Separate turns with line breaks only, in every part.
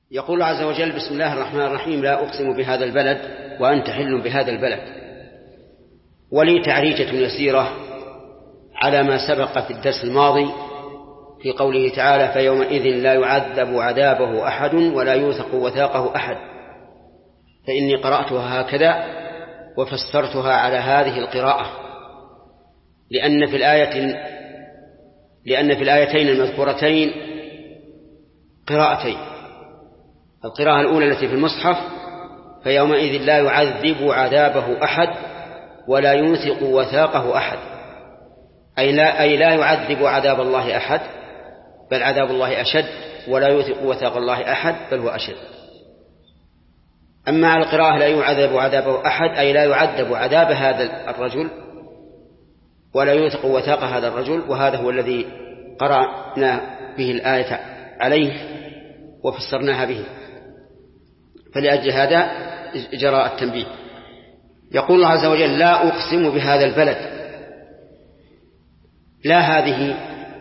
يقول الله عز وجل: بسم الله الرحمن الرحيم، لا أقسم بهذا البلد وأنت حل بهذا البلد. ولي تعريجة يسيرة على ما سبق في الدرس الماضي في قوله تعالى: فيومئذ لا يعذب عذابه أحد ولا يوثق وثاقه أحد. فإني قرأتها هكذا وفسرتها على هذه القراءة، لأن في الآيتين المذكورتين قراءتين. القراءة الأولى التي في المصحف: فيومئذ لا يعذب عذابه أحد ولا يوثق وثاقه أحد، أي لا يعذب عذاب الله أحد بل عذاب الله أشد، ولا يوثق وثاق الله أحد بل هو أشد. أما على القراءة لا يعذب عذابه أحد، أي لا يعذب عذاب هذا الرجل ولا يوثق وثاق هذا الرجل، وهذا هو الذي قرأنا به الآية عليه وفسرناها به، فلأجل هذا جرى التنبيه. يقول الله عز وجل: لا أقسم بهذا البلد. لا هذه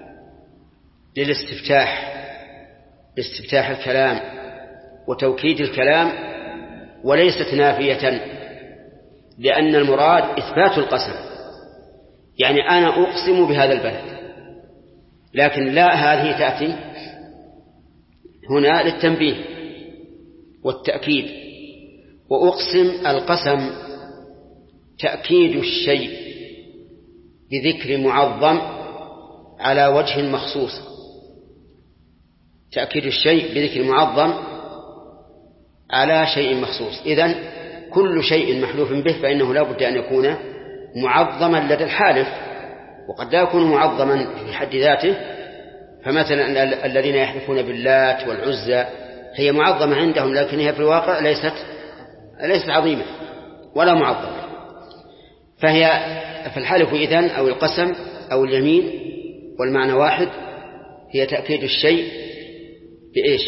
لاستفتاح الكلام وتوكيد الكلام، وليست نافية، لأن المراد إثبات القسم، يعني أنا أقسم بهذا البلد. لكن لا هذه تأتي هنا للتنبيه والتأكيد. وأقسم القسم تأكيد الشيء بذكر معظم على وجه مخصوص، تأكيد الشيء بذكر معظم على شيء مخصوص. إذن كل شيء محلوف به فإنه لا بد أن يكون معظما لدى الحالف، وقد لا يكون معظما في حد ذاته. فمثلا الذين يحلفون باللات والعزى هي معظمة عندهم، لكن هي في الواقع ليست عظيمة ولا معظمة. فالحلف إذن أو القسم أو اليمين والمعنى واحد، هي تأكيد الشيء بإيش؟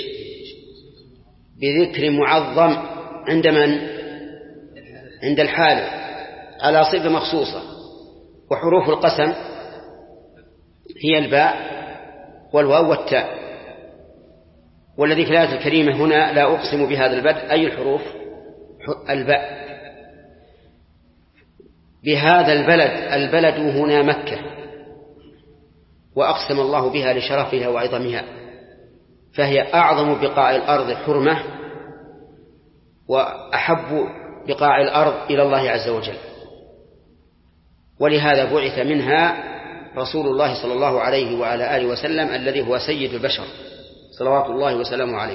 بذكر معظم عند من؟ عند الحالف على صفة مخصوصة. وحروف القسم هي الباء والواو والتاء. والذي في الآية الكريمة هنا: لا أقسم بهذا البلد، أي الحروف؟ الباء. بهذا البلد هنا مكة، وأقسم الله بها لشرفها وعظمها، فهي أعظم بقاع الأرض حرمة وأحب بقاع الأرض إلى الله عز وجل، ولهذا بعث منها رسول الله صلى الله عليه وعلى آله وسلم الذي هو سيد البشر صلوات الله وسلامه عليه.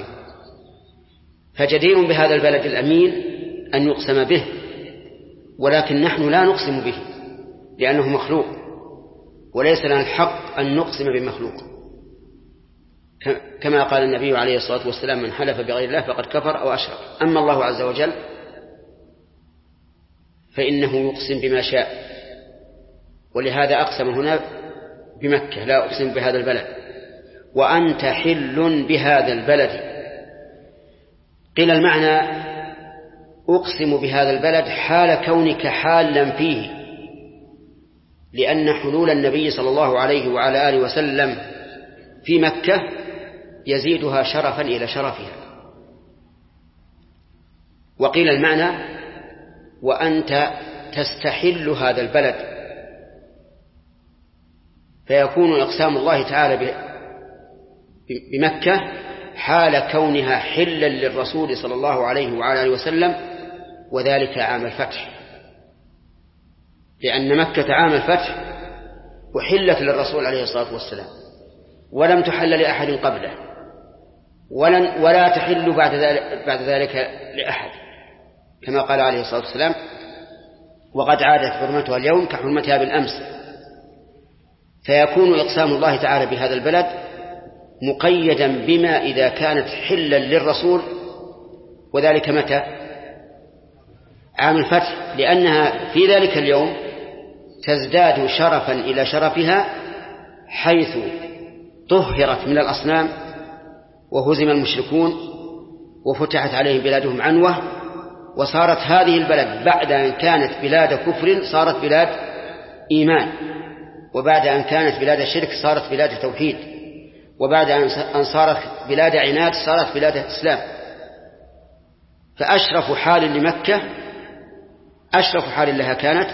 فجدير بهذا البلد الأمين أن يقسم به، ولكن نحن لا نقسم به لأنه مخلوق، وليس لنا الحق أن نقسم بمخلوق، كما قال النبي عليه الصلاة والسلام: من حلف بغير الله فقد كفر أو أشرك. أما الله عز وجل فإنه يقسم بما شاء، ولهذا أقسم هنا بمكة: لا أقسم بهذا البلد وأنت حل بهذا البلد. قيل المعنى: أقسم بهذا البلد حال كونك حالا فيه، لأن حلول النبي صلى الله عليه وعلى آله وسلم في مكة يزيدها شرفا إلى شرفها. وقيل المعنى: وأنت تستحل هذا البلد، فيكون إقسام الله تعالى بمكة حال كونها حلا للرسول صلى الله عليه وعلى آله وسلم، وذلك عام الفتح، لأن مكة عام الفتح وحلت للرسول عليه الصلاة والسلام، ولم تحل لأحد قبله، ولا تحل بعد ذلك لأحد، كما قال عليه الصلاة والسلام: وقد عادت حرمتها اليوم كحرمتها بالأمس. فيكون إقسام الله تعالى بهذا البلد مقيدا بما إذا كانت حلا للرسول، وذلك متى؟ عام الفتح، لأنها في ذلك اليوم تزداد شرفا إلى شرفها، حيث طهرت من الأصنام وهزم المشركون وفتحت عليهم بلادهم عنوة، وصارت هذه البلد بعد أن كانت بلاد كفر صارت بلاد إيمان، وبعد أن كانت بلاد الشرك صارت بلاد توحيد، وبعد أن صارت بلاد عناد صارت بلاد إسلام. فأشرف حال لمكة أشرف حال لها كانت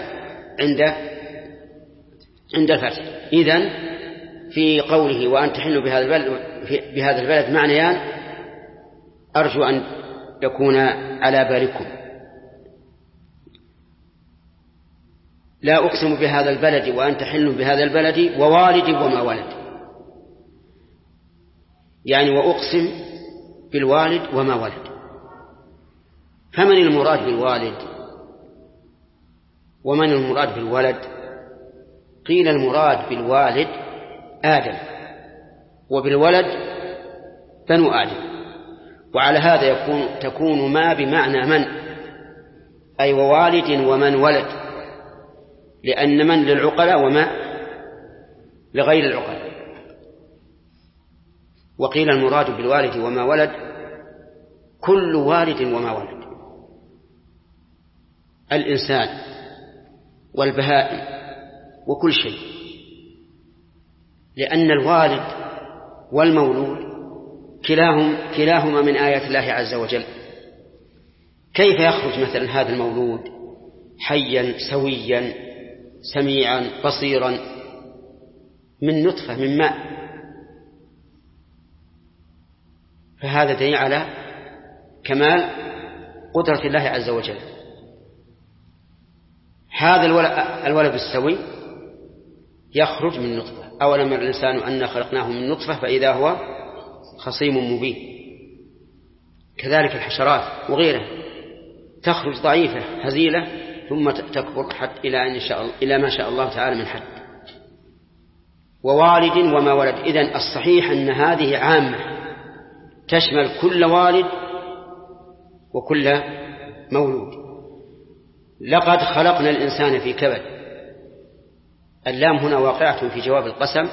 عند الفتح. إذن في قوله وأن تحلوا بهذا البلد معنيان أرجو أن يكون على بالكم. لا أقسم بهذا البلد وأن تحلوا بهذا البلد ووالد وما ولد، يعني وأقسم بالوالد وما ولد. فمن المراد بالوالد ومن المراد بالولد؟ قيل المراد بالوالد آدم، وبالولد بنو آدم. وعلى هذا تكون ما بمعنى من، أي ووالد ومن ولد، لأن من للعقلاء وما لغير العقلاء. وقيل المراد بالوالد وما ولد كل والد وما ولد، الإنسان والبهائم وكل شيء، لأن الوالد والمولود كلاهما من آيات الله عز وجل. كيف يخرج مثلا هذا المولود حيا سويا سميعا بصيرا من نطفة من ماء؟ فهذا دليل على كمال قدرة الله عز وجل. هذا الولد السوي يخرج من نطفة. أولم يرى الإنسان أنا خلقناه من نطفة فإذا هو خصيم مبين. كذلك الحشرات وغيرها تخرج ضعيفة هزيلة ثم تكبر حتى إلى ما شاء الله تعالى من حد. ووالد وما ولد. إذن الصحيح أن هذه عامة تشمل كل والد وكل مولود. لقد خلقنا الإنسان في كبد. اللام هنا واقعة في جواب القسم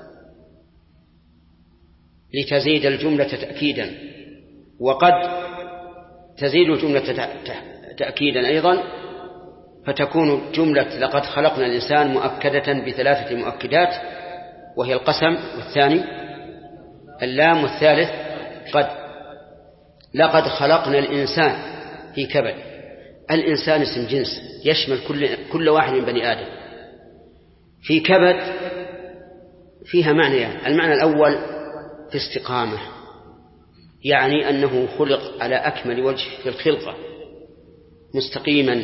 لتزيد الجملة تأكيدا، وقد تزيد الجملة تأكيدا أيضا، فتكون جملة لقد خلقنا الإنسان مؤكدة بثلاثة مؤكدات، وهي القسم، والثاني اللام، والثالث قد. لقد خلقنا الإنسان في كبد. الإنسان اسم جنس يشمل كل واحد من بني آدم. في كبد فيها معنيان. المعنى الأول في استقامة، يعني أنه خلق على أكمل وجه في الخلقة، مستقيما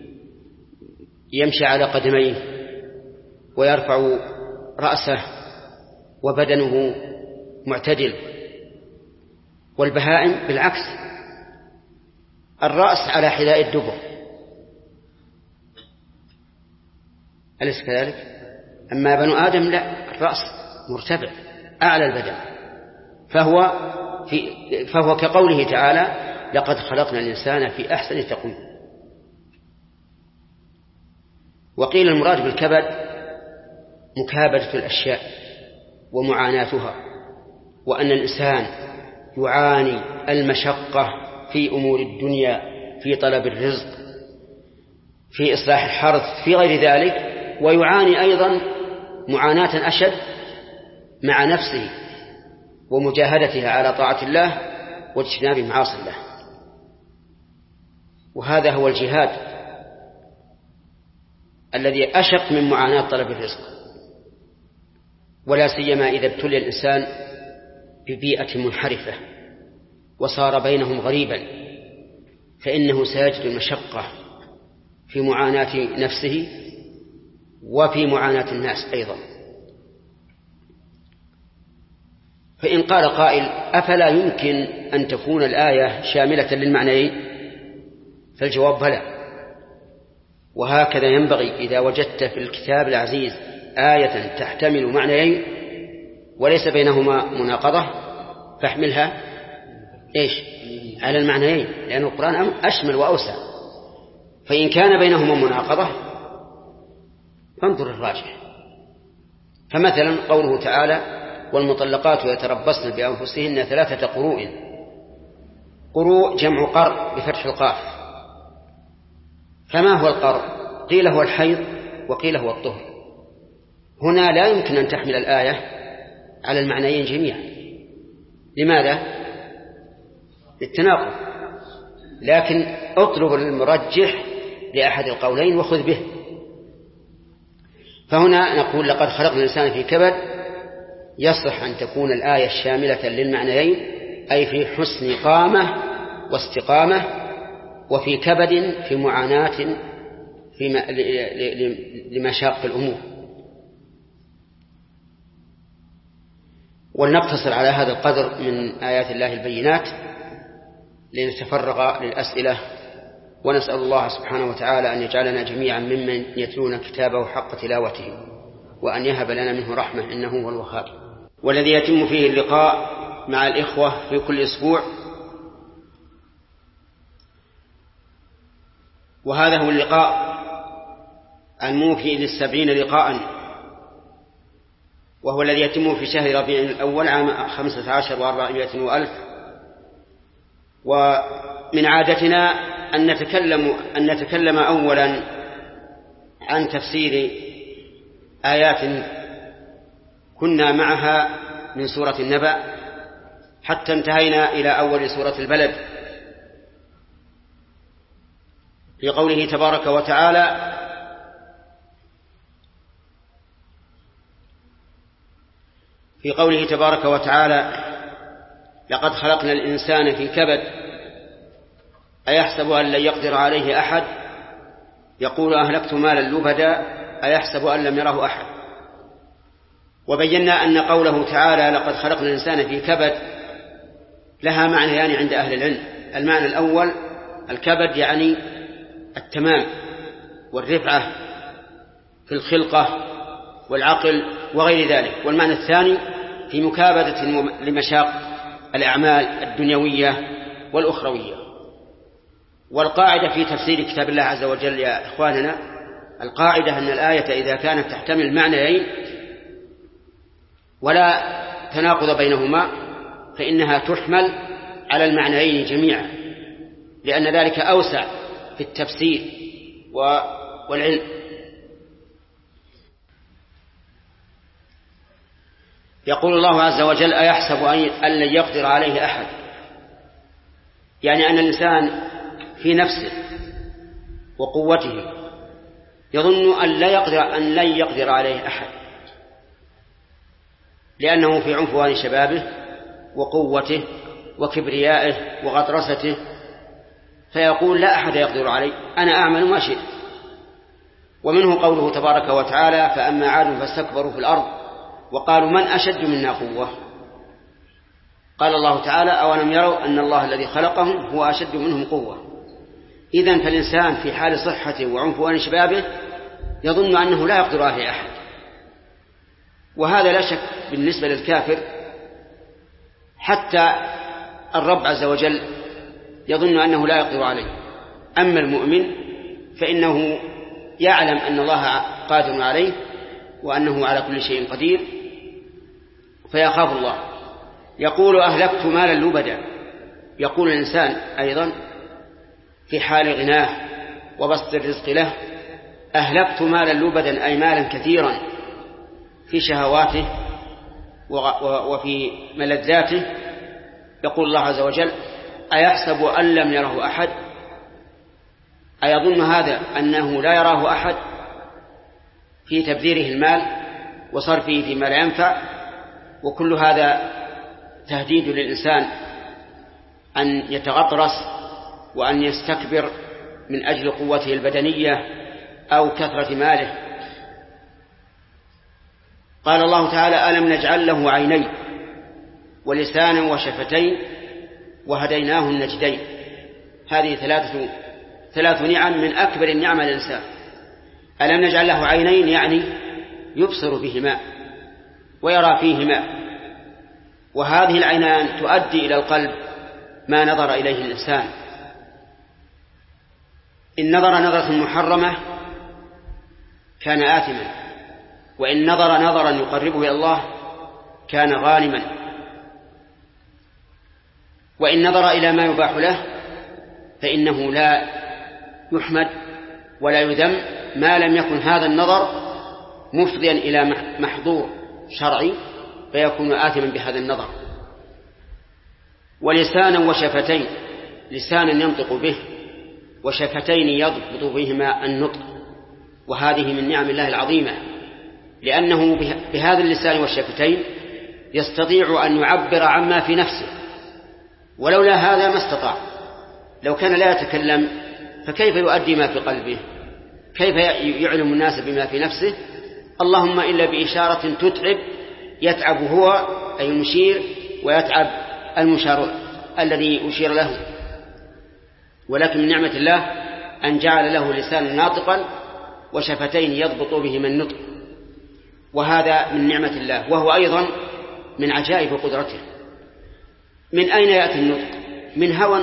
يمشي على قدميه ويرفع رأسه وبدنه معتدل. والبهائم بالعكس، الرأس على حذاء الدبر، أليس كذلك؟ أما بنو آدم لا، الرأس مرتفع أعلى البدن، فهو كقوله تعالى لقد خلقنا الإنسان في أحسن تقويم. وقيل المراد بالكبد مكابدة الأشياء ومعاناتها، وأن الإنسان يعاني المشقة في أمور الدنيا، في طلب الرزق، في إصلاح الحرث، في غير ذلك، ويعاني أيضا معاناة أشد مع نفسه ومجاهدتها على طاعة الله واجتناب معاصي الله. وهذا هو الجهاد الذي أشق من معاناة طلب الرزق، ولا سيما إذا ابتلي الإنسان ببيئة منحرفة وصار بينهم غريبا، فإنه سيجد المشقة في معاناة نفسه وفي معاناة الناس أيضا. فإن قال قائل أفلا يمكن أن تكون الآية شاملة للمعنيين؟ فالجواب بلى، وهكذا ينبغي إذا وجدت في الكتاب العزيز آية تحتمل معنيين وليس بينهما مناقضة فاحملها على المعنيين، لأن القرآن أشمل وأوسع. فإن كان بينهما مناقضة فانظر الراجح. فمثلا قوله تعالى والمطلقات يتربصن بأنفسهن 3 قروء. قروء جمع قرء بفتح القاف. فما هو القرء؟ قيل هو الحيض وقيل هو الطهر. هنا لا يمكن أن تحمل الآية على المعنيين جميعا. لماذا؟ للتناقض. لكن اطلب المرجح لأحد القولين وخذ به. فهنا نقول لقد خلقنا الإنسان في كبد، يصح أن تكون الآية شاملة للمعنيين، أي في حسن قامة واستقامة، وفي كبد في معاناة لمشاق الأمور. ولنقتصر على هذا القدر من آيات الله البينات لنتفرغ للأسئلة، ونسأل الله سبحانه وتعالى أن يجعلنا جميعا ممن يتلون كتابه حق تلاوته، وأن يهب لنا منه رحمة إنه هو الوهاب. والذي يتم فيه اللقاء مع الإخوة في كل أسبوع، وهذا هو اللقاء الموفي ل70 لقاء، وهو الذي يتم في شهر ربيع الأول عام 15 و400 وألف. ومن عادتنا أن نتكلم أولا عن تفسير آيات كنا معها من سورة النبأ حتى انتهينا إلى أول سورة البلد، في قوله تبارك وتعالى: لقد خلقنا الإنسان في كبد أيحسب أن لن يقدر عليه أحد يقول أهلكت مالا لبدا أيحسب أن لم يره أحد. وبينا أن قوله تعالى لقد خلقنا الإنسان في كبد لها معنيان عند أهل العلم. المعنى الأول الكبد يعني التمام والرفعة في الخلقة والعقل وغير ذلك، والمعنى الثاني في مكابدة لمشاق الأعمال الدنيوية والأخروية. والقاعدة في تفسير كتاب الله عز وجل يا إخواننا، القاعدة أن الآية إذا كانت تحتمل معنيين ولا تناقض بينهما فإنها تحمل على المعنيين جميعا، لأن ذلك أوسع في التفسير والعلم. يقول الله عز وجل أيحسب أن لن يقدر عليه أحد، يعني أن الإنسان في نفسه وقوته يظن أن لن يقدر عليه أحد، لأنه في عنفوان شبابه وقوته وكبريائه وغطرسته، فيقول لا أحد يقدر علي، أنا أعمل ما شئت. ومنه قوله تبارك وتعالى: فأما عاد فاستكبروا في الأرض وقالوا من أشد منا قوة. قال الله تعالى: أولم يروا أن الله الذي خلقهم هو أشد منهم قوة. إذن فالإنسان في حال صحته وعنفوان شبابه يظن أنه لا يقدر عليه أحد، وهذا لا شك بالنسبة للكافر. حتى الرب عز وجل يظن أنه لا يقدر عليه. أما المؤمن فإنه يعلم أن الله قادر عليه وأنه على كل شيء قدير، فيخاف الله. يقول أهلكت مالا لبدا، يقول الإنسان أيضا في حال غناه وبسط الرزق له: أهلكت مالا لبدا، أي مالا كثيرا في شهواته وفي ملذاته. يقول الله عز وجل: أيحسب أن لم يره أحد، أيظن هذا أنه لا يراه أحد في تبذيره المال وصرفه فيما لا ينفع. وكل هذا تهديد للإنسان أن يتغطرس وأن يستكبر من أجل قوته البدنية أو كثرة ماله. قال الله تعالى: ألم نجعل له عينين ولسانا وشفتين وهديناه النجدين. هذه ثلاث نعم من أكبر النعم للإنسان. ألم نجعل له عينين يعني يبصر بهما ويرى فيهما، وهذه العينان تؤدي إلى القلب ما نظر إليه الإنسان. إن نظر نظرة محرمة كان آثما، وإن نظر نظرا يقربه إلى الله كان غانما، وإن نظر إلى ما يباح له فإنه لا يحمد ولا يذم ما لم يكن هذا النظر مفضيا إلى محظور شرعي فيكون آثما بهذا النظر. ولسانا وشفتين، لسانا ينطق به وشفتين يضبط بهما النطق، وهذه من نعم الله العظيمة، لأنه بهذا اللسان والشفتين يستطيع أن يعبر عما في نفسه، ولولا هذا ما استطاع. لو كان لا يتكلم فكيف يؤدي ما في قلبه؟ كيف يعلم الناس بما في نفسه؟ اللهم إلا بإشارة تتعب، يتعب هو أي المشير ويتعب المشار الذي يشير له. ولكن من نعمة الله أن جعل له لسانا ناطقا وشفتين يضبط بهما النطق، وهذا من نعمة الله، وهو أيضا من عجائب قدرته. من أين يأتي النطق؟ من هوى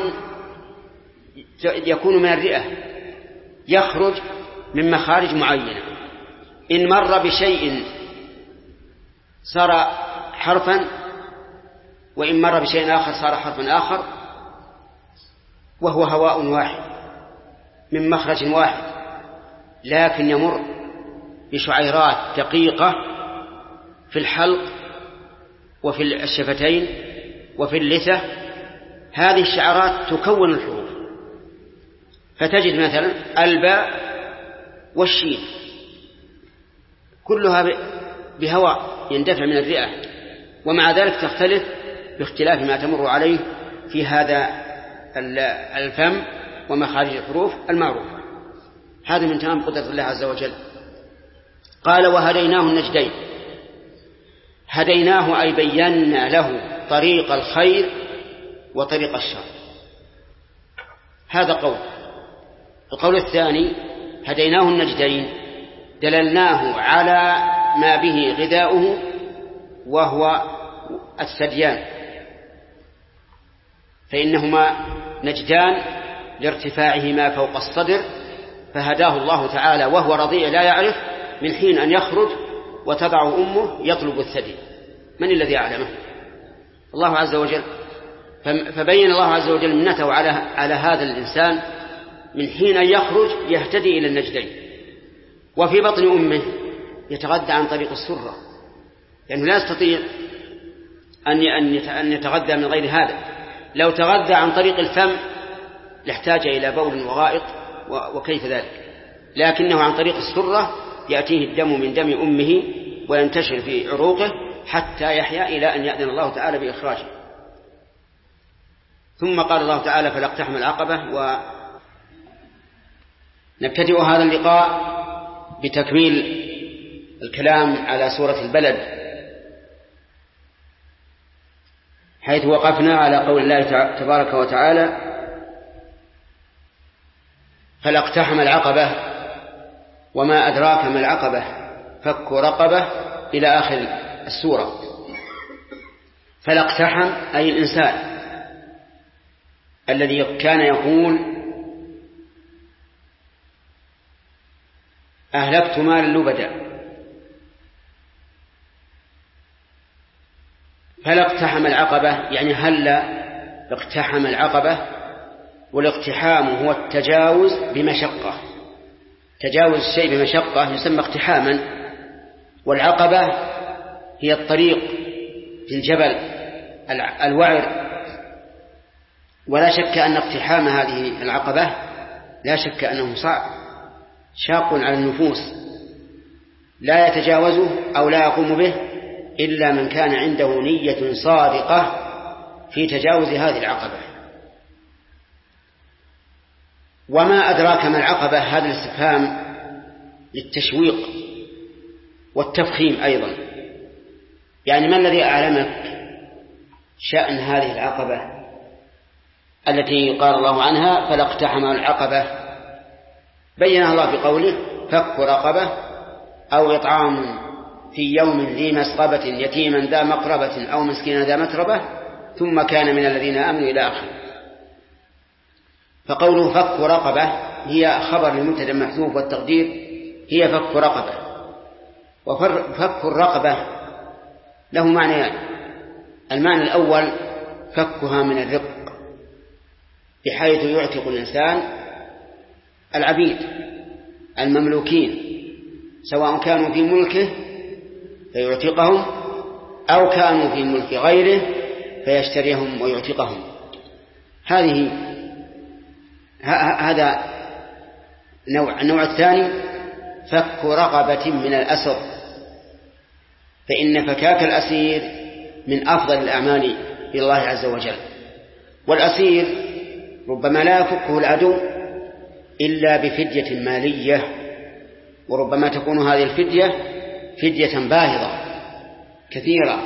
يكون من الرئة، يخرج من مخارج معينة، إن مر بشيء صار حرفا، وإن مر بشيء آخر صار حرفا آخر، وهو هواء واحد من مخرج واحد، لكن يمر بشعيرات دقيقة في الحلق وفي الشفتين وفي اللثة. هذه الشعرات تكون الحروف، فتجد مثلا الباء والشين كلها بهواء يندفع من الرئة، ومع ذلك تختلف باختلاف ما تمر عليه في هذا الفم ومخارج الحروف المعروفة. هذا من تمام قدرة الله عز وجل. قال وهديناه النجدين. هديناه أي بينا له طريق الخير وطريق الشر. هذا قول. القول الثاني هديناه النجدين، دللناه على ما به غذاؤه وهو الثديان، فإنهما نجدان لارتفاعهما فوق الصدر، فهداه الله تعالى وهو رضيع لا يعرف من حين أن يخرج وتضع أمه يطلب الثدي. من الذي أعلمه؟ الله عز وجل. فبين الله عز وجل منته على هذا الإنسان من حين أن يخرج يهتدي إلى النجدين. وفي بطن أمه يتغذى عن طريق السرة، لأنه لا يستطيع أن يتغذى من غير هذا. لو تغذى عن طريق الفم لاحتاج إلى بول وغائط وكيف ذلك، لكنه عن طريق السرة يأتيه الدم من دم أمه وينتشر في عروقه حتى يحيا إلى أن يأذن الله تعالى بإخراجه. ثم قال الله تعالى فلا اقتحم العقبة. ونبتدئ هذا اللقاء بتكميل الكلام على سورة البلد، حيث وقفنا على قول الله تبارك وتعالى فلا اقتحم العقبة وما أدراك ما العقبة فك رقبة إلى آخر السورة. فلا اقتحم أي الإنسان الذي كان يقول أهلكت مالا لبدا، فلا اقتحم العقبة يعني هلا اقتحم العقبة. والاقتحام هو التجاوز بمشقة، تجاوز الشيء بمشقة يسمى اقتحاما. والعقبة هي الطريق في الجبل الوعر. ولا شك أن اقتحام هذه العقبة لا شك أنه صعب شاق على النفوس، لا يتجاوزه أو لا يقوم به إلا من كان عنده نية صادقة في تجاوز هذه العقبة. وما أدراك ما العقبة، هذا الاستفهام للتشويق والتفخيم أيضا، يعني ما الذي أعلمك شأن هذه العقبة التي قال الله عنها فلا اقتحم العقبة؟ بينها الله بقوله فك رقبة أو إطعام في يوم ذي مسغبة يتيما ذا مقربة أو مسكينا ذا متربة ثم كان من الذين آمنوا إلى آخره. فقوله فك رقبة هي خبر لمبتدأ محذوف، والتقدير هي فك رقبة. وفك الرقبة له معنيان. المعنى الأول فكها من الرق، بحيث يعتق الإنسان العبيد المملوكين سواء كانوا في ملكه فيعتقهم أو كانوا في ملك غيره فيشتريهم ويعتقهم. هذه هذا نوع. النوع الثاني فك رقبة من الأسر، فإن فكاك الأسير من أفضل الأعمال إلى الله عز وجل. والأسير ربما لا يفكه العدو إلا بفدية مالية، وربما تكون هذه الفدية فدية باهظة كثيرة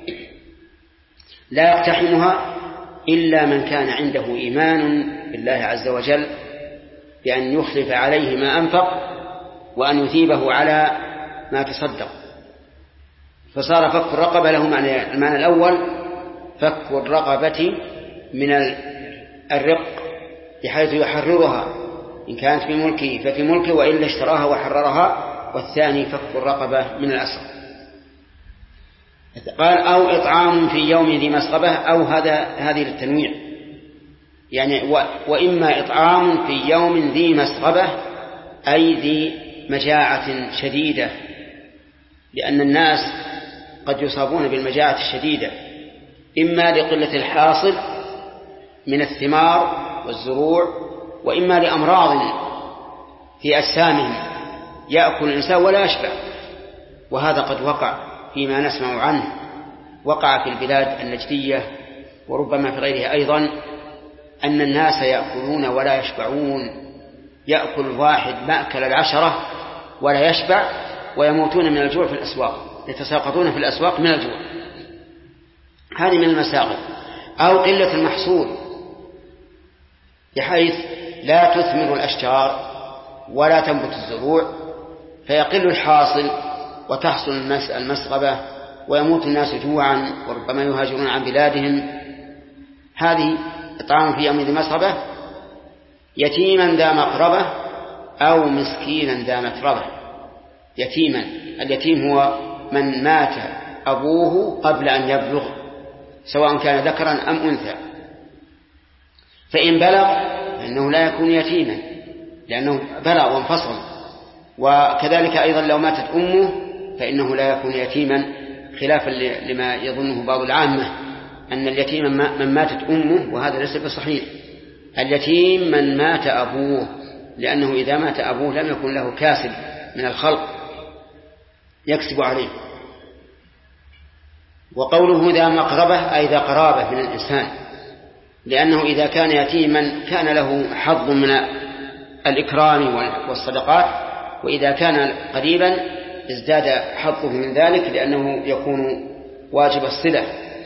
لا يقتحمها إلا من كان عنده إيمان بالله عز وجل بأن يخلف عليه ما أنفق وأن يثيبه على ما تصدق. فصار فك الرقبة له المعنى الأول فك الرقبة من الرق بحيث يحررها، إن كانت في ملكه ففي ملكه، وإلا اشتراها وحررها. والثاني فك الرقبة من الأسر. قال أو إطعام في يوم ذي مسغبة، أو هذه للتنويع، يعني وإما إطعام في يوم ذي مسغبة أي ذي مجاعة شديدة، لأن الناس قد يصابون بالمجاعة الشديدة إما لقلة الحاصل من الثمار والزروع، وإما لأمراض في أجسامهم يأكل الإنسان ولا يشبع. وهذا قد وقع فيما نسمع عنه، وقع في البلاد النجدية وربما في غيرها أيضا، أن الناس يأكلون ولا يشبعون، يأكل واحد مأكل 10 ولا يشبع، ويموتون من الجوع في الأسواق، يتساقطون في الأسواق من الجوع. هذه من المساغب. أو قلة المحصول بحيث لا تثمر الأشجار ولا تنبت الزروع، فيقل الحاصل وتحصل المسغبة ويموت الناس جوعا وربما يهاجرون عن بلادهم. هذه إطعام في يوم ذي مسغبة يتيما ذا مقربة أو مسكينا ذا متربة. يتيما، اليتيم هو من مات أبوه قبل أن يبلغ، سواء كان ذكرا أم أنثى، فإن بلغ فإنه لا يكون يتيما لأنه بلغ وانفصل. وكذلك أيضا لو ماتت أمه فإنه لا يكون يتيما، خلافا لما يظنه بعض العامة أن اليتيم من ماتت أمه، وهذا ليس بصحيح. اليتيم من مات أبوه، لأنه إذا مات أبوه لم يكن له كاسب من الخلق يكسب عليه. وقوله ذا مقربة أي ذا قرابة من الإنسان، لأنه إذا كان يتيما كان له حظ من الإكرام والصدقات، وإذا كان قريبا ازداد حظه من ذلك لأنه يكون واجب الصلة.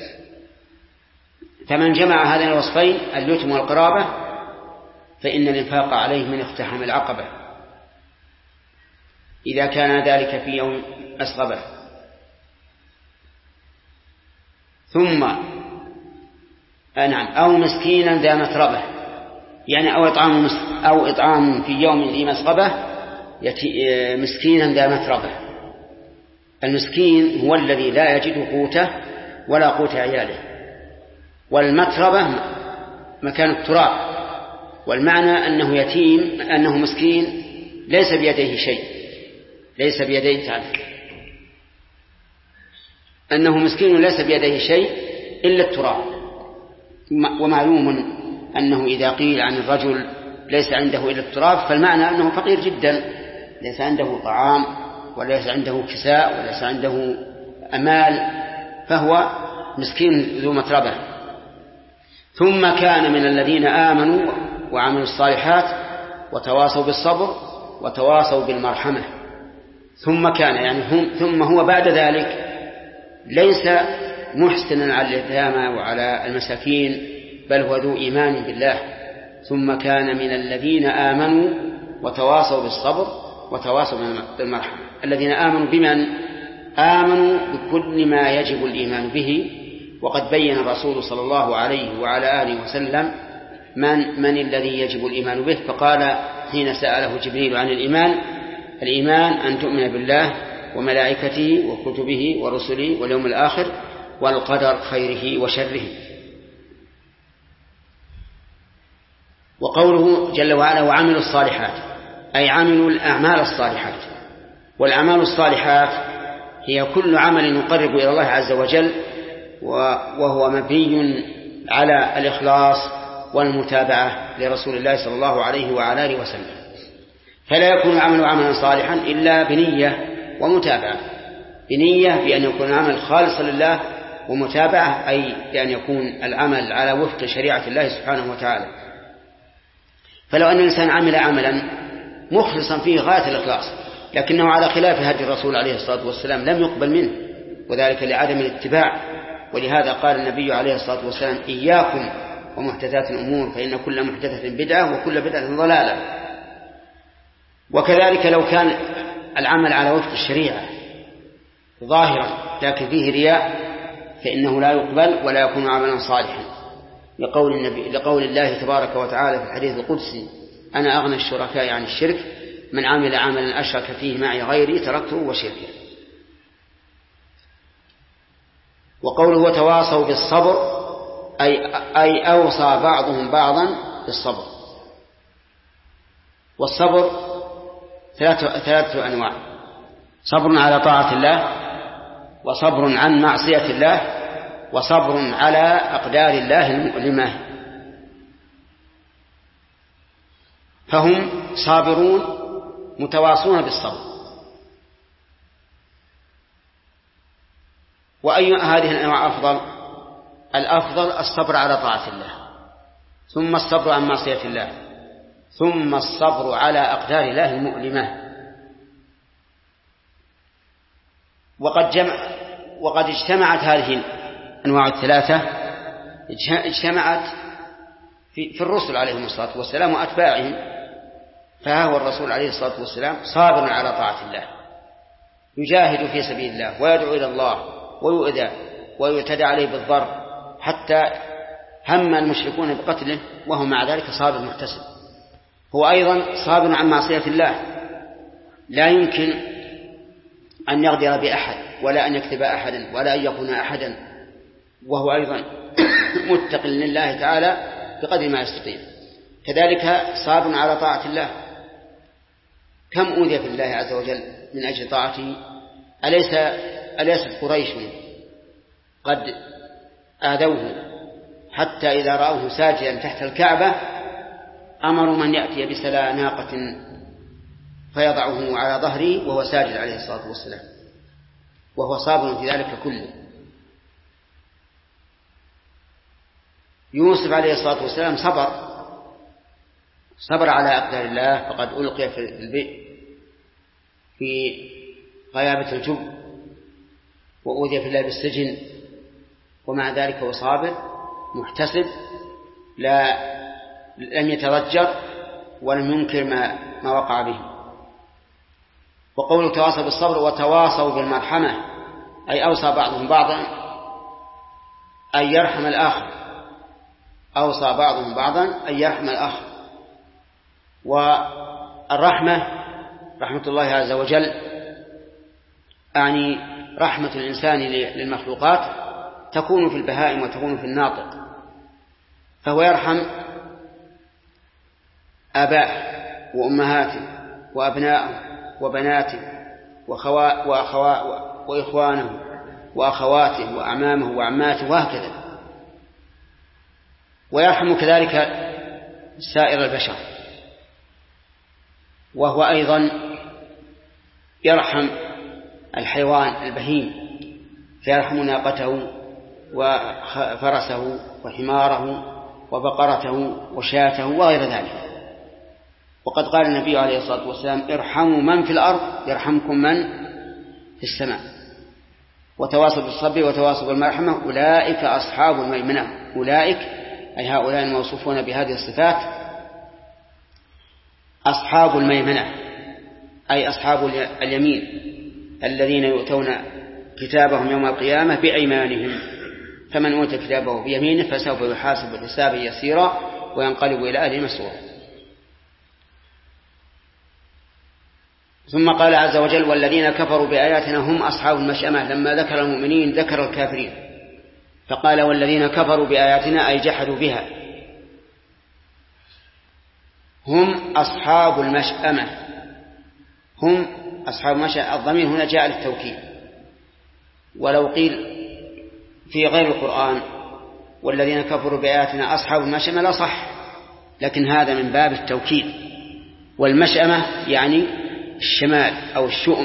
فمن جمع هذين الوصفين اليتم والقرابة فإن الإنفاق عليه من اقتحام العقبة إذا كان ذلك في يوم مسغبة. ثم أو مسكينا ذا متربة، يعني أو إطعام في يوم ذي مسغبة مسكينا ذا متربة. المسكين هو الذي لا يجد قوته ولا قوت عياله، والمتربة مكان التراب. والمعنى أنه يتيم، أنه مسكين ليس بيديه شيء، ليس بيديه تعرف أنه مسكين ليس بيديه شيء إلا التراب. ومعلوم أنه إذا قيل عن الرجل ليس عنده إلا التراب فالمعنى أنه فقير جدا، ليس عنده طعام وليس عنده كساء وليس عنده أمال، فهو مسكين ذو متربة. ثم كان من الذين آمنوا وعملوا الصالحات وتواصوا بالصبر وتواصوا بالمرحمة. ثم كان يعني ثم هو بعد ذلك ليس محسنا على اليتامى وعلى المساكين، بل هو ذو إيمان بالله. ثم كان من الذين آمنوا وتواصوا بالصبر وتواصوا بالمرحمة. الذين آمنوا بمن؟ آمنوا بكل ما يجب الإيمان به. وقد بين الرسول صلى الله عليه وعلى آله وسلم من الذي يجب الإيمان به، فقال حين سأله جبريل عن الإيمان أن تؤمن بالله وملائكته وكتبه ورسله واليوم الآخر والقدر خيره وشره. وقوله جل وعلا وعملوا الصالحات أي عملوا الأعمال الصالحات. والأعمال الصالحات هي كل عمل يقرب إلى الله عز وجل، وهو مبني على الإخلاص والمتابعة لرسول الله صلى الله عليه وعلى آله وسلم. فلا يكون العمل عملا صالحا إلا بنية ومتابعة. بنية بأن يكون العمل خالصا لله، ومتابعة أي بأن يكون العمل على وفق شريعة الله سبحانه وتعالى. فلو أن الإنسان عمل عملا مخلصا فيه غاية الإخلاص لكنه على خلاف هدي الرسول عليه الصلاة والسلام لم يقبل منه، وذلك لعدم الاتباع. ولهذا قال النبي عليه الصلاة والسلام: إياكم ومحدثات الأمور فإن كل محدثة بدعة وكل بدعة ضلالة. وكذلك لو كان العمل على وفق الشريعة ظاهرا لكن فيه رياء فإنه لا يقبل ولا يكون عملا صالحا، لقول الله تبارك وتعالى في الحديث القدسي: أنا أغنى الشركاء عن الشرك، من عمل عملا أشرك فيه معي غيري تركته وشركه. وقوله وتواصوا بالصبر أي أوصى بعضهم بعضا بالصبر. والصبر ثلاثة أنواع: صبر على طاعة الله، وصبر عن معصية الله، وصبر على أقدار الله المؤلمة. فهم صابرون متواصون بالصبر. وأي هذه الأنواع أفضل؟ الأفضل الصبر على طاعة الله، ثم الصبر عن معصية الله، ثم الصبر على أقدار الله المؤلمة. وقد اجتمعت هذه الأنواع الثلاثة اجتمعت في الرسل عليهم الصلاة والسلام وأتباعهم. فها هو الرسول عليه الصلاة والسلام صابر على طاعة الله، يجاهد في سبيل الله ويدعو إلى الله ويؤذى ويعتدى عليه بالضرب حتى هم المشركون بقتله، وهو مع ذلك صابر محتسب. هو أيضا صابر عن معصية الله، لا يمكن أن يغدر بأحد ولا أن يكذب أحدا ولا أن يخون أحدا، وهو أيضا متق لله تعالى بقدر ما يستطيع. كذلك صابر على طاعة الله. كم أوذي في الله عز وجل من أجل طاعته؟ أليست قريش قد آذوه حتى إذا رأوه ساجدا تحت الكعبة أمروا من يأتي بسلا ناقة فيضعه على ظهره وهو ساجد عليه الصلاة والسلام، وهو صابر في ذلك كله. يوسف عليه الصلاة والسلام صبر على أقدار الله، فقد ألقي في البئر في غيابة الجب وأوذي في الله بالسجن، ومع ذلك هو صابر محتسب، لم يتضجر ولم ينكر ما وقع به. وقوله تواصوا بالصبر وتواصوا بالمرحمة أي أوصى بعضهم بعضا أن يرحم الآخر، أوصى بعضهم بعضا أن يرحم الآخر. والرحمة رحمة الله عز وجل أعني رحمة الإنسان للمخلوقات تكون في البهائم وتكون في الناطق، فهو يرحم آباءه وأمهاته وأبناءه وبناته وإخوانه وأخواته وأعمامه وعماته وهكذا. ويرحم كذلك سائر البشر، وهو أيضا يرحم الحيوان البهيم، فيرحم ناقته وفرسه وحماره وبقرته وشاته وغير ذلك. وقد قال النبي عليه الصلاة والسلام: ارحموا من في الأرض يرحمكم من في السماء. وتواصوا بالصبر وتواصوا بالمرحمة أولئك أصحاب الميمنة. أولئك أي هؤلاء الموصوفون بهذه الصفات أصحاب الميمنة أي أصحاب اليمين الذين يؤتون كتابهم يوم القيامة بأيمانهم، فمن أوتي كتابه بيمينه فسوف يحاسب حسابا يسيرا وينقلب إلى أهله مسرورا. ثم قال عز وجل: والذين كفروا بآياتنا هم أصحاب المشأمة. لما ذكر المؤمنين ذكر الكافرين، فقال: والذين كفروا بآياتنا أي جحدوا بها هم أصحاب المشأمة. هم أصحاب المشأمة، الضمير هنا جاء للتوكيد. ولو قيل في غير القرآن والذين كفروا بآياتنا أصحاب المشأمة لا صح، لكن هذا من باب التوكيد. والمشأمة يعني الشمال أو الشؤم.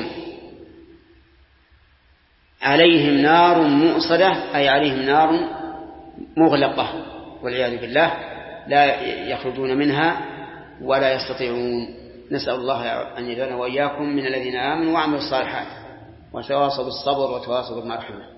عليهم نار مؤصدة أي عليهم نار مغلقة والعياذ بالله، لا يخرجون منها ولا يستطيعون. نسأل الله أن يجعلنا وإياكم من الذين آمنوا وعملوا الصالحات وتواصوا بالصبر وتواصوا بالمرحمة.